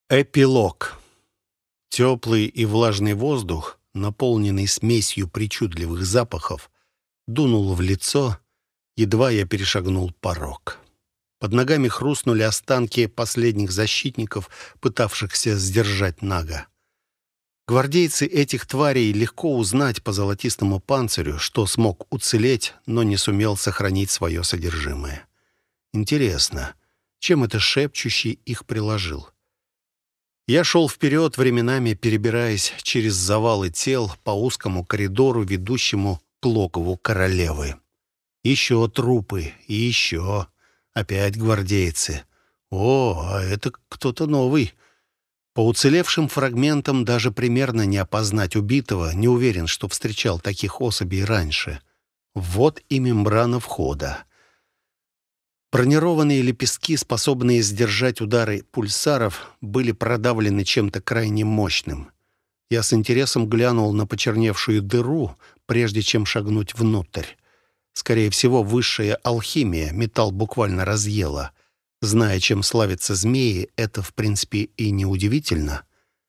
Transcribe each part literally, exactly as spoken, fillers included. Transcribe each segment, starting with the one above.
Эпилог. Теплый и влажный воздух, наполненный смесью причудливых запахов, дунул в лицо, едва я перешагнул порог. Под ногами хрустнули останки последних защитников, пытавшихся сдержать Нага. Гвардейцы этих тварей легко узнать по золотистому панцирю, что смог уцелеть, но не сумел сохранить свое содержимое. Интересно, чем это шепчущий их приложил? Я шел вперед, временами перебираясь через завалы тел по узкому коридору, ведущему к логову королевы. Еще трупы, и еще. Опять гвардейцы. О, а это кто-то новый. По уцелевшим фрагментам даже примерно не опознать убитого. Не уверен, что встречал таких особей раньше. Вот и мембрана входа. Бронированные лепестки, способные сдержать удары пульсаров, были продавлены чем-то крайне мощным. Я с интересом глянул на почерневшую дыру, прежде чем шагнуть внутрь. Скорее всего, высшая алхимия металл буквально разъела. Зная, чем славятся змеи, это, в принципе, и неудивительно.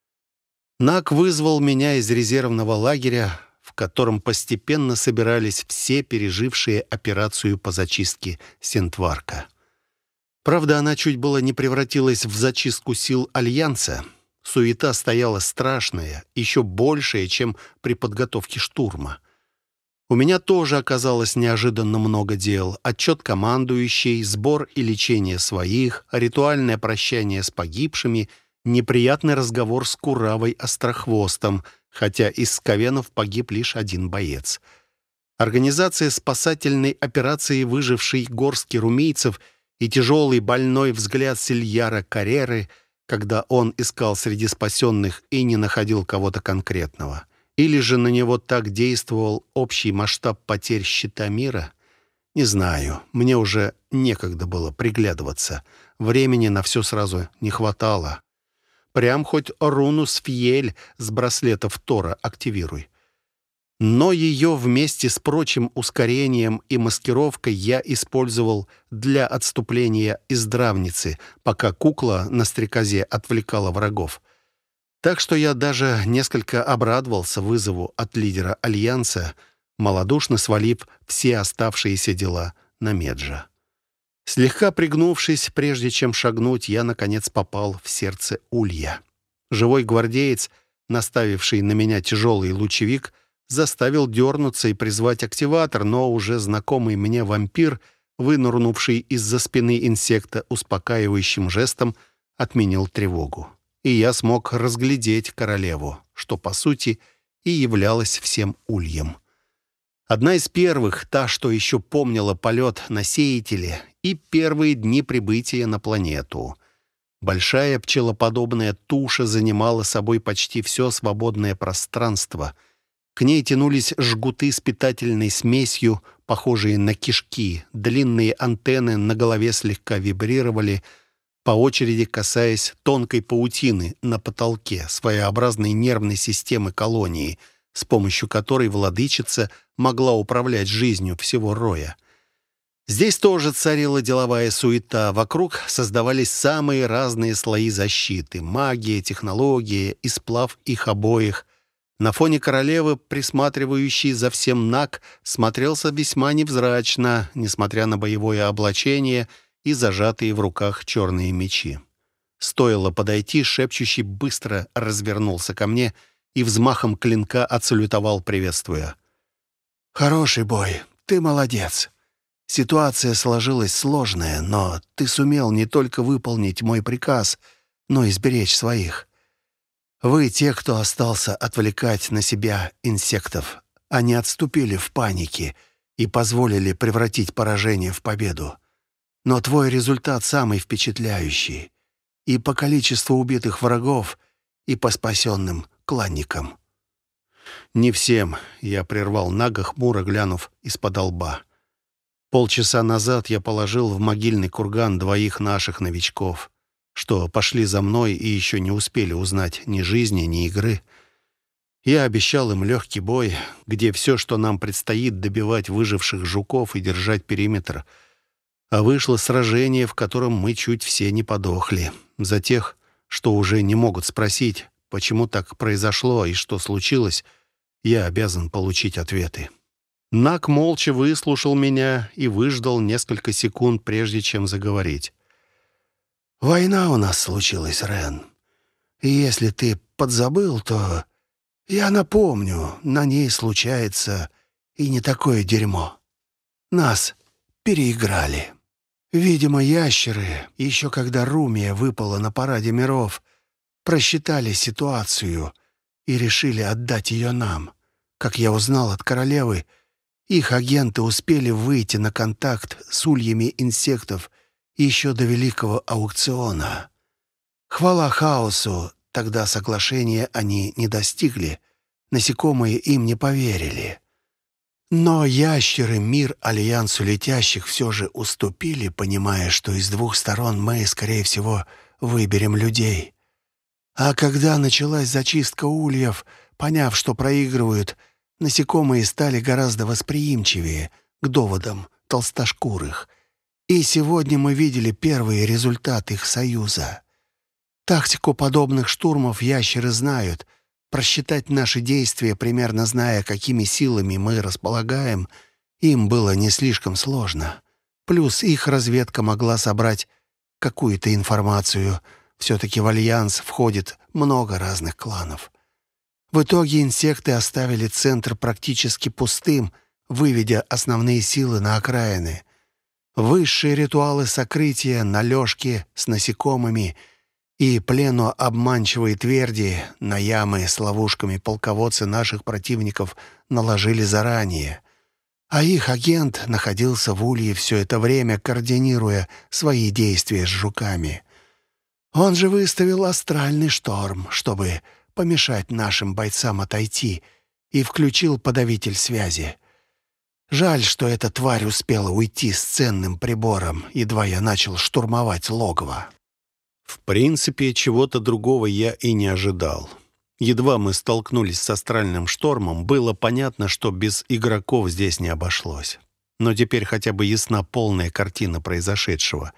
Наг вызвал меня из резервного лагеря, в котором постепенно собирались все пережившие операцию по зачистке Сентварка. Правда, она чуть было не превратилась в зачистку сил Альянса. Суета стояла страшная, еще большая, чем при подготовке штурма. У меня тоже оказалось неожиданно много дел. Отчет командующей, сбор и лечение своих, ритуальное прощание с погибшими, неприятный разговор с Куравой Острохвостом, хотя из Скавенов погиб лишь один боец. Организация спасательной операции, выжившей горстки румийцев, и тяжелый больной взгляд Сильяра Карреры, когда он искал среди спасенных и не находил кого-то конкретного. Или же на него так действовал общий масштаб потерь щита мира? Не знаю, мне уже некогда было приглядываться. Времени на все сразу не хватало. Прям хоть руну Сфьель с браслетов Тора активируй. Но ее вместе с прочим ускорением и маскировкой я использовал для отступления из Дравницы, пока кукла на стрекозе отвлекала врагов. Так что я даже несколько обрадовался вызову от лидера Альянса, малодушно свалив все оставшиеся дела на Меджа. Слегка пригнувшись, прежде чем шагнуть, я, наконец, попал в сердце улья. Живой гвардеец, наставивший на меня тяжелый лучевик, заставил дернуться и призвать активатор, но уже знакомый мне вампир, вынырнувший из-за спины инсекта, успокаивающим жестом отменил тревогу. И я смог разглядеть королеву, что, по сути, и являлась всем ульем. Одна из первых, та, что еще помнила полет на сеятеле и первые дни прибытия на планету. Большая пчелоподобная туша занимала собой почти все свободное пространство. К ней тянулись жгуты с питательной смесью, похожие на кишки. Длинные антенны на голове слегка вибрировали, по очереди касаясь тонкой паутины на потолке, своеобразной нервной системы колонии, с помощью которой владычица могла управлять жизнью всего роя. Здесь тоже царила деловая суета. Вокруг создавались самые разные слои защиты. Магия, технология и сплав их обоих. На фоне королевы, присматривающей за всем Наг, смотрелся весьма невзрачно, несмотря на боевое облачение и зажатые в руках черные мечи. Стоило подойти, шепчущий быстро развернулся ко мне и взмахом клинка отсалютовал, приветствуя. «Хороший бой, ты молодец. Ситуация сложилась сложная, но ты сумел не только выполнить мой приказ, но и сберечь своих. Вы, те, кто остался отвлекать на себя инсектов, они отступили в панике и позволили превратить поражение в победу. Но твой результат самый впечатляющий и по количеству убитых врагов, и по спасенным кланникам». «Не всем», — я прервал Нага, хмуро глянув из-под лба. «Полчаса назад я положил в могильный курган двоих наших новичков, что пошли за мной и еще не успели узнать ни жизни, ни игры. Я обещал им легкий бой, где все, что нам предстоит, добивать выживших жуков и держать периметр. А вышло сражение, в котором мы чуть все не подохли. За тех, что уже не могут спросить, почему так произошло и что случилось, я обязан получить ответы. Нак молча выслушал меня и выждал несколько секунд, прежде чем заговорить. «Война у нас случилась, Рен. И если ты подзабыл, то я напомню, на ней случается и не такое дерьмо. Нас переиграли. Видимо, ящеры, еще когда Румия выпала на параде миров, просчитали ситуацию и решили отдать ее нам. Как я узнал от королевы, их агенты успели выйти на контакт с ульями инсектов еще до великого аукциона. Хвала хаосу, тогда соглашения они не достигли, насекомые им не поверили. Но ящеры, мир альянсу летящих все же уступили, понимая, что из двух сторон мы, скорее всего, выберем людей. А когда началась зачистка ульев, поняв, что проигрывают, насекомые стали гораздо восприимчивее к доводам толстошкурых. И сегодня мы видели первые результаты их союза. Тактику подобных штурмов ящеры знают. Просчитать наши действия, примерно зная, какими силами мы располагаем, им было не слишком сложно. Плюс их разведка могла собрать какую-то информацию. Все-таки в Альянс входит много разных кланов. В итоге инсекты оставили центр практически пустым, выведя основные силы на окраины. Высшие ритуалы сокрытия, належки с насекомыми и плену обманчивой тверди на ямы с ловушками полководцы наших противников наложили заранее. А их агент находился в улье все это время, координируя свои действия с жуками. Он же выставил астральный шторм, чтобы помешать нашим бойцам отойти, и включил подавитель связи. Жаль, что эта тварь успела уйти с ценным прибором, едва я начал штурмовать логово. В принципе, чего-то другого я и не ожидал. Едва мы столкнулись с астральным штормом, было понятно, что без игроков здесь не обошлось. Но теперь хотя бы ясна полная картина произошедшего.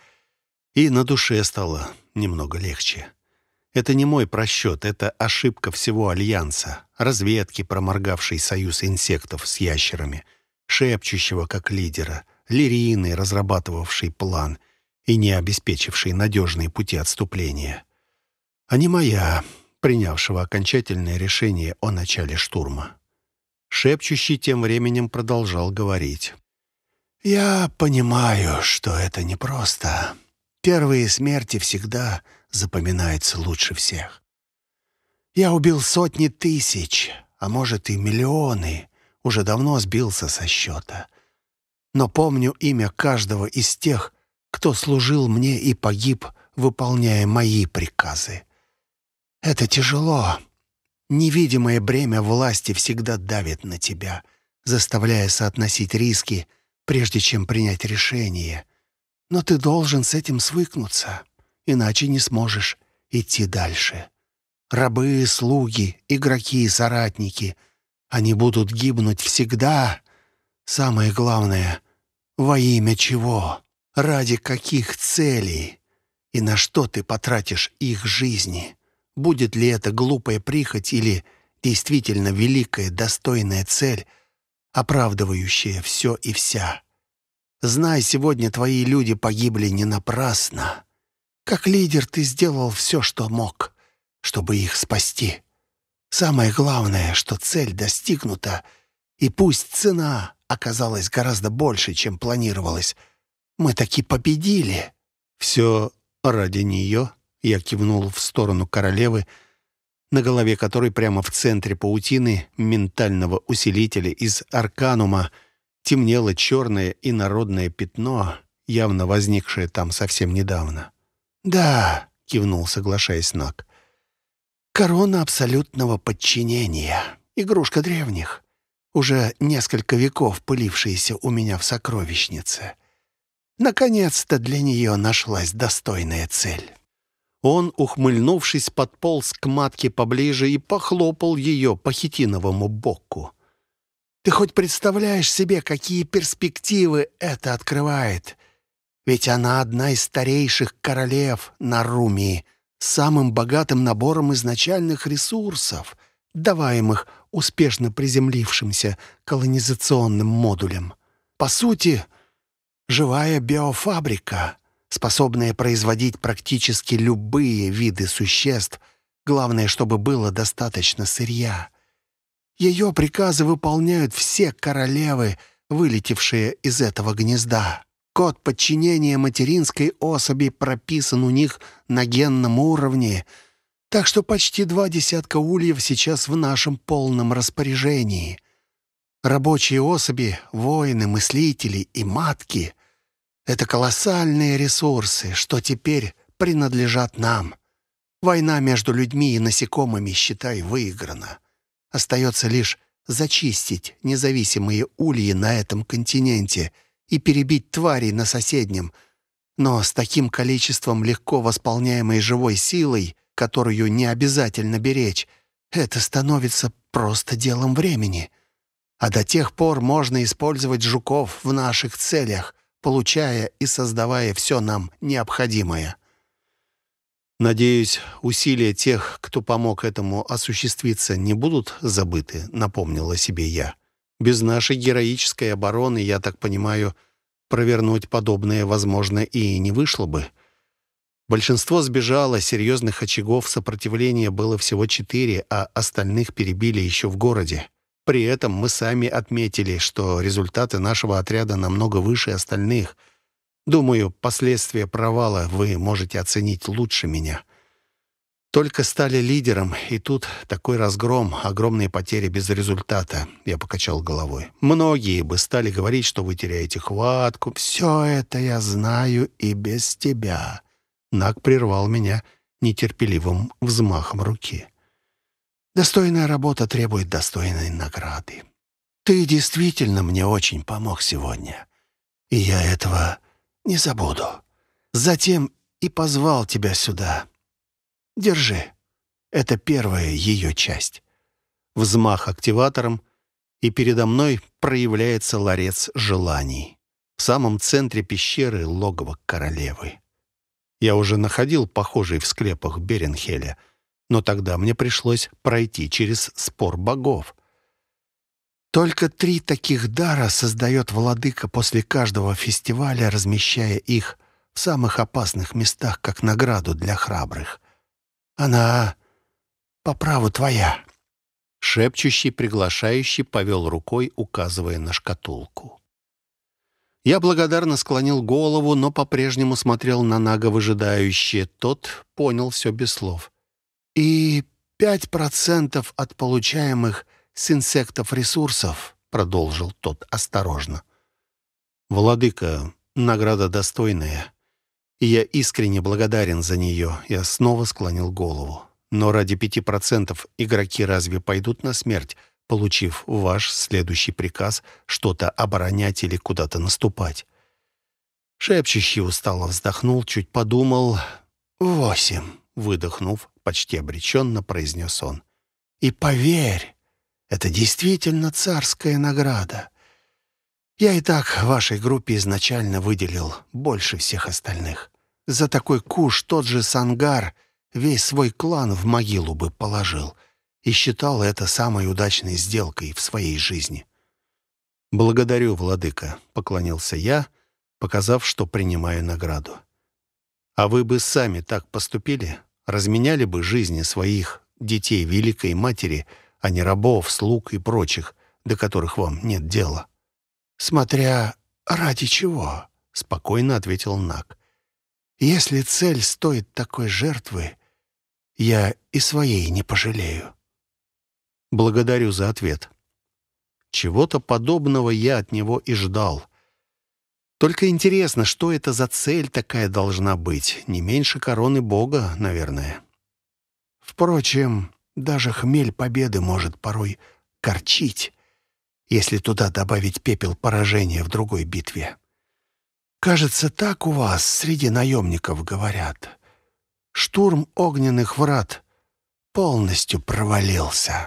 И на душе стало немного легче. Это не мой просчет, это ошибка всего Альянса, разведки, проморгавшей союз инсектов с ящерами, шепчущего как лидера, Лирины, разрабатывавшей план и не обеспечившей надежные пути отступления. А не моя, принявшего окончательное решение о начале штурма. Шепчущий тем временем продолжал говорить. «Я понимаю, что это непросто. Первые смерти всегда запоминаются лучше всех. Я убил сотни тысяч, а может и миллионы, уже давно сбился со счета. Но помню имя каждого из тех, кто служил мне и погиб, выполняя мои приказы. Это тяжело. Невидимое бремя власти всегда давит на тебя, заставляя соотносить риски, прежде чем принять решение. Но ты должен с этим свыкнуться, иначе не сможешь идти дальше. Рабы, слуги, игроки, соратники — они будут гибнуть всегда. Самое главное — во имя чего, ради каких целей и на что ты потратишь их жизни. Будет ли это глупая прихоть или действительно великая, достойная цель, оправдывающая все и вся? Знай, сегодня твои люди погибли не напрасно. Как лидер ты сделал все, что мог, чтобы их спасти. Самое главное, что цель достигнута, и пусть цена оказалась гораздо больше, чем планировалось, мы таки победили. Все ради нее, я кивнул в сторону королевы, на голове которой прямо в центре паутины ментального усилителя из арканума темнело черное инородное пятно, явно возникшее там совсем недавно. «Да», — кивнул, соглашаясь Нак. «Корона абсолютного подчинения. Игрушка древних. Уже несколько веков пылившаяся у меня в сокровищнице. Наконец-то для нее нашлась достойная цель». Он, ухмыльнувшись, подполз к матке поближе и похлопал ее по хитиновому боку. «Ты хоть представляешь себе, какие перспективы это открывает? Ведь она одна из старейших королев на Румии, с самым богатым набором изначальных ресурсов, даваемых успешно приземлившимся колонизационным модулем. По сути, живая биофабрика, способная производить практически любые виды существ, главное, чтобы было достаточно сырья. Ее приказы выполняют все королевы, вылетевшие из этого гнезда. Код подчинения материнской особи прописан у них на генном уровне, так что почти два десятка ульев сейчас в нашем полном распоряжении. Рабочие особи, воины, мыслители и матки — это колоссальные ресурсы, что теперь принадлежат нам. Война между людьми и насекомыми, считай, выиграна. Остается лишь зачистить независимые ульи на этом континенте и перебить тварей на соседнем. Но с таким количеством легко восполняемой живой силой, которую не обязательно беречь, это становится просто делом времени. А до тех пор можно использовать жуков в наших целях, получая и создавая все нам необходимое. «Надеюсь, усилия тех, кто помог этому осуществиться, не будут забыты», — напомнила себе я. «Без нашей героической обороны, я так понимаю, провернуть подобное, возможно, и не вышло бы. Большинство сбежало, серьезных очагов сопротивления было всего четыре, а остальных перебили еще в городе. При этом мы сами отметили, что результаты нашего отряда намного выше остальных. Думаю, последствия провала вы можете оценить лучше меня. Только стали лидером, и тут такой разгром, огромные потери без результата». Я покачал головой. «Многие бы стали говорить, что вы теряете хватку». «Все это я знаю и без тебя». Наг прервал меня нетерпеливым взмахом руки. «Достойная работа требует достойной награды. Ты действительно мне очень помог сегодня, и я этого не забуду. Затем и позвал тебя сюда. Держи. Это первая ее часть». Взмах активатором, и передо мной проявляется ларец желаний. В самом центре пещеры логово королевы. Я уже находил похожий в склепах Беренхеля, но тогда мне пришлось пройти через спор богов. Только три таких дара создает владыка после каждого фестиваля, размещая их в самых опасных местах, как награду для храбрых. Она по праву твоя». Шепчущий, приглашающий повел рукой, указывая на шкатулку. Я благодарно склонил голову, но по-прежнему смотрел на Нага выжидающе. Тот понял все без слов. «И пять процентов от получаемых с инсектов ресурсов», — продолжил тот осторожно. «Владыка, награда достойная, и я искренне благодарен за нее». Я снова склонил голову. «Но ради пяти процентов игроки разве пойдут на смерть, получив ваш следующий приказ что-то оборонять или куда-то наступать?» Шепчущий устало вздохнул, чуть подумал. «Восемь», — выдохнув, почти обреченно произнес он. «И поверь, это действительно царская награда. Я и так вашей группе изначально выделил больше всех остальных. За такой куш тот же Сангар весь свой клан в могилу бы положил и считал это самой удачной сделкой в своей жизни». «Благодарю, владыка», — поклонился я, показав, что принимаю награду. «А вы бы сами так поступили? Разменяли бы жизни своих детей Великой Матери, а не рабов, слуг и прочих, до которых вам нет дела?» «Смотря ради чего», — спокойно ответил Наг. «Если цель стоит такой жертвы, я и своей не пожалею». «Благодарю за ответ». Чего-то подобного я от него и ждал. Только интересно, что это за цель такая должна быть? Не меньше короны бога, наверное. Впрочем, даже хмель победы может порой корчить, если туда добавить пепел поражения в другой битве. Кажется, так у вас среди наемников говорят. Штурм огненных врат полностью провалился.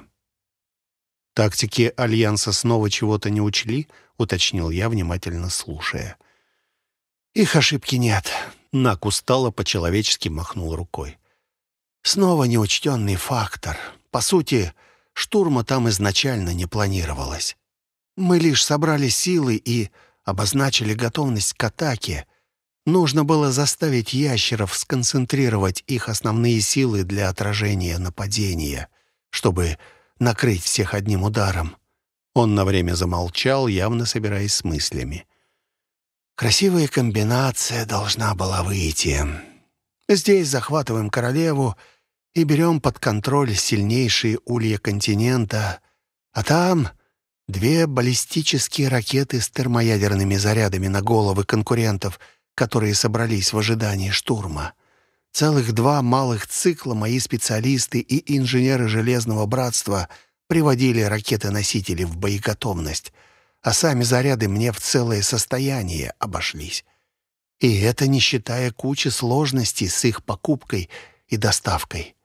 «Тактики Альянса снова чего-то не учли?» — уточнил я, внимательно слушая. «Их ошибки нет». Наг устало по-человечески махнул рукой. Снова неучтенный фактор. По сути, штурма там изначально не планировалось. Мы лишь собрали силы и обозначили готовность к атаке. Нужно было заставить ящеров сконцентрировать их основные силы для отражения нападения, чтобы накрыть всех одним ударом. Он на время замолчал, явно собираясь с мыслями. Красивая комбинация должна была выйти. Здесь захватываем королеву и берем под контроль сильнейшие улья континента, а там две баллистические ракеты с термоядерными зарядами на головы конкурентов, которые собрались в ожидании штурма. Целых два малых цикла мои специалисты и инженеры Железного Братства приводили ракеты-носители в боеготовность, а сами заряды мне в целое состояние обошлись. И это не считая кучи сложностей с их покупкой и доставкой.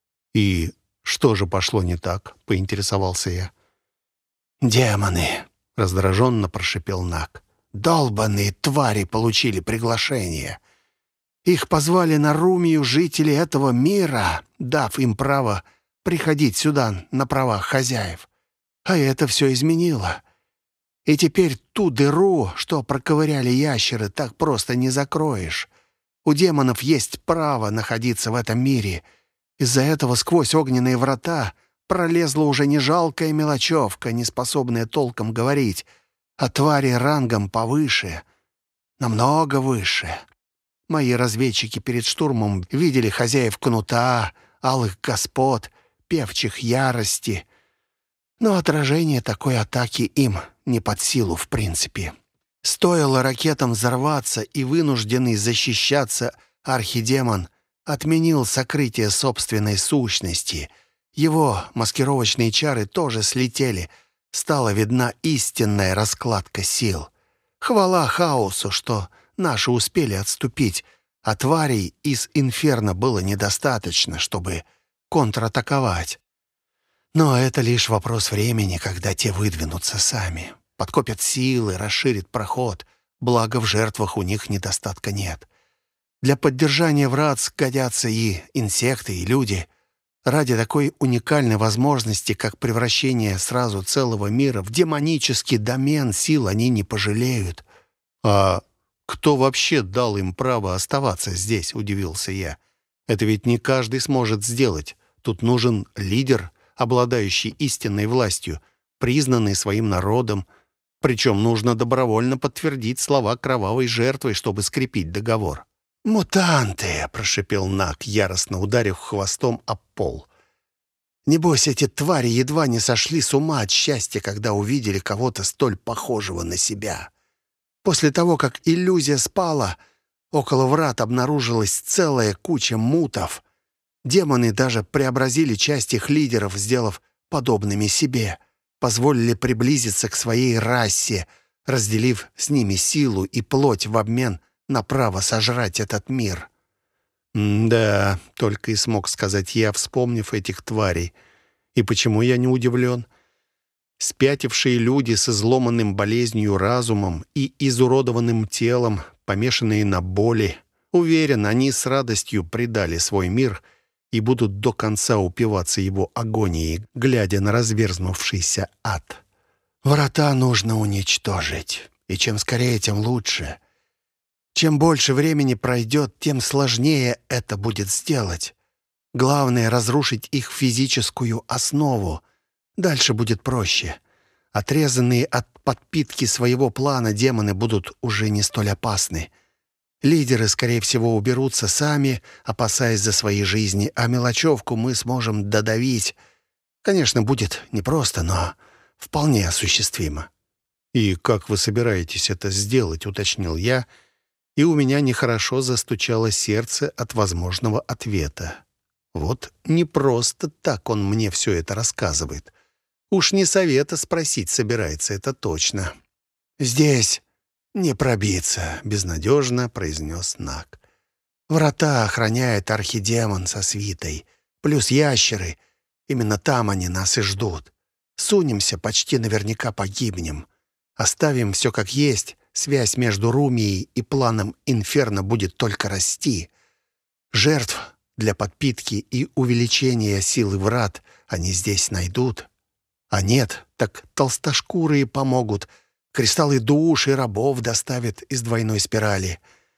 «И что же пошло не так?» — поинтересовался я. «Демоны!» — раздраженно прошипел Наг. «Долбаные твари получили приглашение. Их позвали на Румию жители этого мира, дав им право приходить сюда на правах хозяев. А это все изменило. И теперь ту дыру, что проковыряли ящеры, так просто не закроешь. У демонов есть право находиться в этом мире. Из-за этого сквозь огненные врата пролезла уже не жалкая мелочевка, не способная толком говорить, а твари рангом повыше, намного выше. Мои разведчики перед штурмом видели хозяев кнута, алых господ, певчих ярости. Но отражение такой атаки им не под силу в принципе. Стоило ракетам взорваться, и вынужденный защищаться архидемон отменил сокрытие собственной сущности. Его маскировочные чары тоже слетели. Стала видна истинная раскладка сил. Хвала хаосу, что наши успели отступить, а тварей из инферно было недостаточно, чтобы контратаковать. Но это лишь вопрос времени, когда те выдвинутся сами. Подкопят силы, расширят проход. Благо, в жертвах у них недостатка нет. Для поддержания врат годятся и инсекты, и люди. Ради такой уникальной возможности, как превращение сразу целого мира в демонический домен, сил они не пожалеют. «А кто вообще дал им право оставаться здесь?» — удивился я. «Это ведь не каждый сможет сделать. Тут нужен лидер, обладающий истинной властью, признанный своим народом. Причем нужно добровольно подтвердить слова кровавой жертвы, чтобы скрепить договор». «Мутанты!» — прошипел Наг, яростно ударив хвостом об пол. «Небось, эти твари едва не сошли с ума от счастья, когда увидели кого-то столь похожего на себя. После того, как иллюзия спала, около врат обнаружилась целая куча мутов. Демоны даже преобразили часть их лидеров, сделав подобными себе, позволили приблизиться к своей расе, разделив с ними силу и плоть в обмен на право сожрать этот мир». «Да», — только и смог сказать я, вспомнив этих тварей. «И почему я не удивлен? Спятившие люди с изломанным болезнью разумом и изуродованным телом, помешанные на боли. Уверен, они с радостью предали свой мир и будут до конца упиваться его агонией, глядя на разверзнувшийся ад». «Врата нужно уничтожить, и чем скорее, тем лучше. Чем больше времени пройдет, тем сложнее это будет сделать. Главное — разрушить их физическую основу. Дальше будет проще. Отрезанные от подпитки своего плана демоны будут уже не столь опасны. Лидеры, скорее всего, уберутся сами, опасаясь за свои жизни, а мелочевку мы сможем додавить. Конечно, будет непросто, но вполне осуществимо». «И как вы собираетесь это сделать?» — уточнил я, и у меня нехорошо застучало сердце от возможного ответа. Вот не просто так он мне все это рассказывает. Уж не совета спросить собирается, это точно. «Здесь не пробиться», — безнадежно произнес Наг. «Врата охраняет архидемон со свитой, плюс ящеры. Именно там они нас и ждут. Сунемся, почти наверняка погибнем. Оставим все как есть. Связь между Румией и планом Инферно будет только расти. Жертв для подпитки и увеличения силы врат они здесь найдут. А нет, так толстошкурые помогут. Кристаллы душ и рабов доставят из двойной спирали.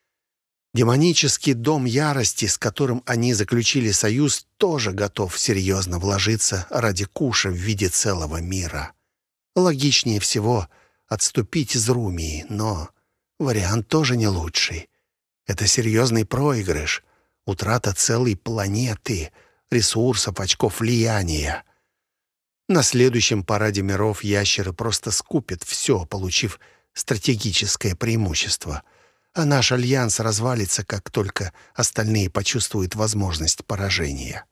Демонический дом ярости, с которым они заключили союз, тоже готов серьезно вложиться ради куша в виде целого мира. Логичнее всего отступить из Румии, но вариант тоже не лучший. Это серьезный проигрыш, утрата целой планеты, ресурсов, очков влияния. На следующем параде миров ящеры просто скупят все, получив стратегическое преимущество. А наш альянс развалится, как только остальные почувствуют возможность поражения.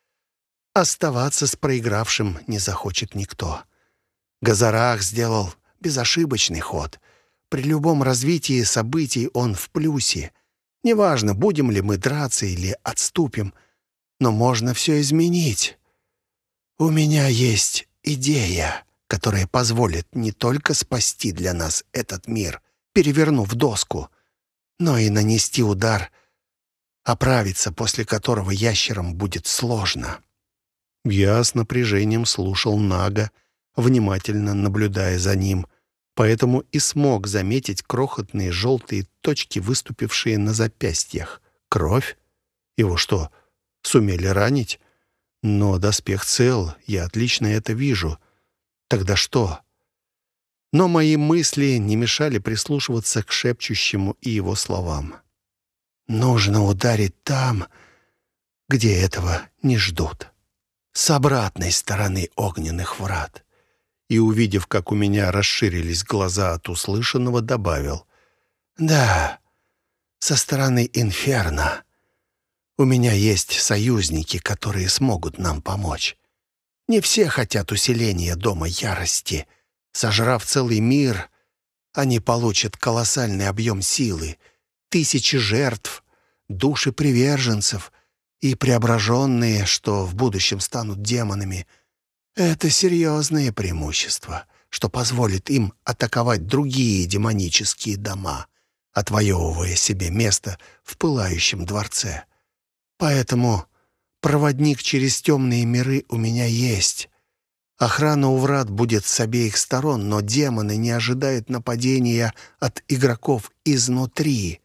Оставаться с проигравшим не захочет никто. Газарах сделал безошибочный ход. При любом развитии событий он в плюсе. Неважно, будем ли мы драться или отступим, но можно все изменить. У меня есть идея, которая позволит не только спасти для нас этот мир, перевернув доску, но и нанести удар, оправиться после которого ящерам будет сложно. Я с напряжением слушал Нага, внимательно наблюдая за ним, поэтому и смог заметить крохотные желтые точки, выступившие на запястьях. Кровь? Его что, сумели ранить? Но доспех цел, я отлично это вижу. Тогда что? Но мои мысли не мешали прислушиваться к шепчущему и его словам. «Нужно ударить там, где этого не ждут. С обратной стороны огненных врат». И, увидев, как у меня расширились глаза от услышанного, добавил: «Да, со стороны Инферно. У меня есть союзники, которые смогут нам помочь. Не все хотят усиления Дома Ярости. Сожрав целый мир, они получат колоссальный объем силы, тысячи жертв, души приверженцев и преображенные, что в будущем станут демонами. Это серьезные преимущества, что позволит им атаковать другие демонические дома, отвоевывая себе место в пылающем дворце. Поэтому проводник через темные миры у меня есть. Охрана у врат будет с обеих сторон, но демоны не ожидают нападения от игроков изнутри.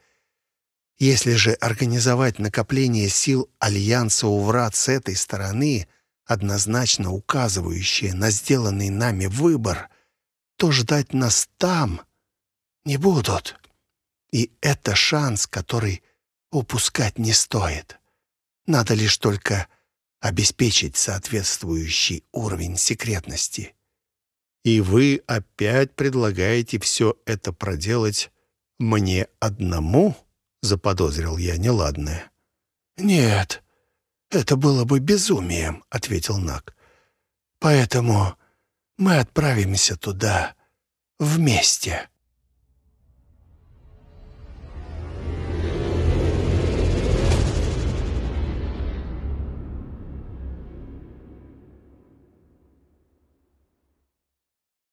Если же организовать накопление сил Альянса у врат с этой стороны, однозначно указывающее на сделанный нами выбор, то ждать нас там не будут. И это шанс, который упускать не стоит. Надо лишь только обеспечить соответствующий уровень секретности. И вы опять предлагаете все это проделать мне одному? Заподозрил я неладное. Нет, это было бы безумием, ответил Наг. Поэтому мы отправимся туда вместе.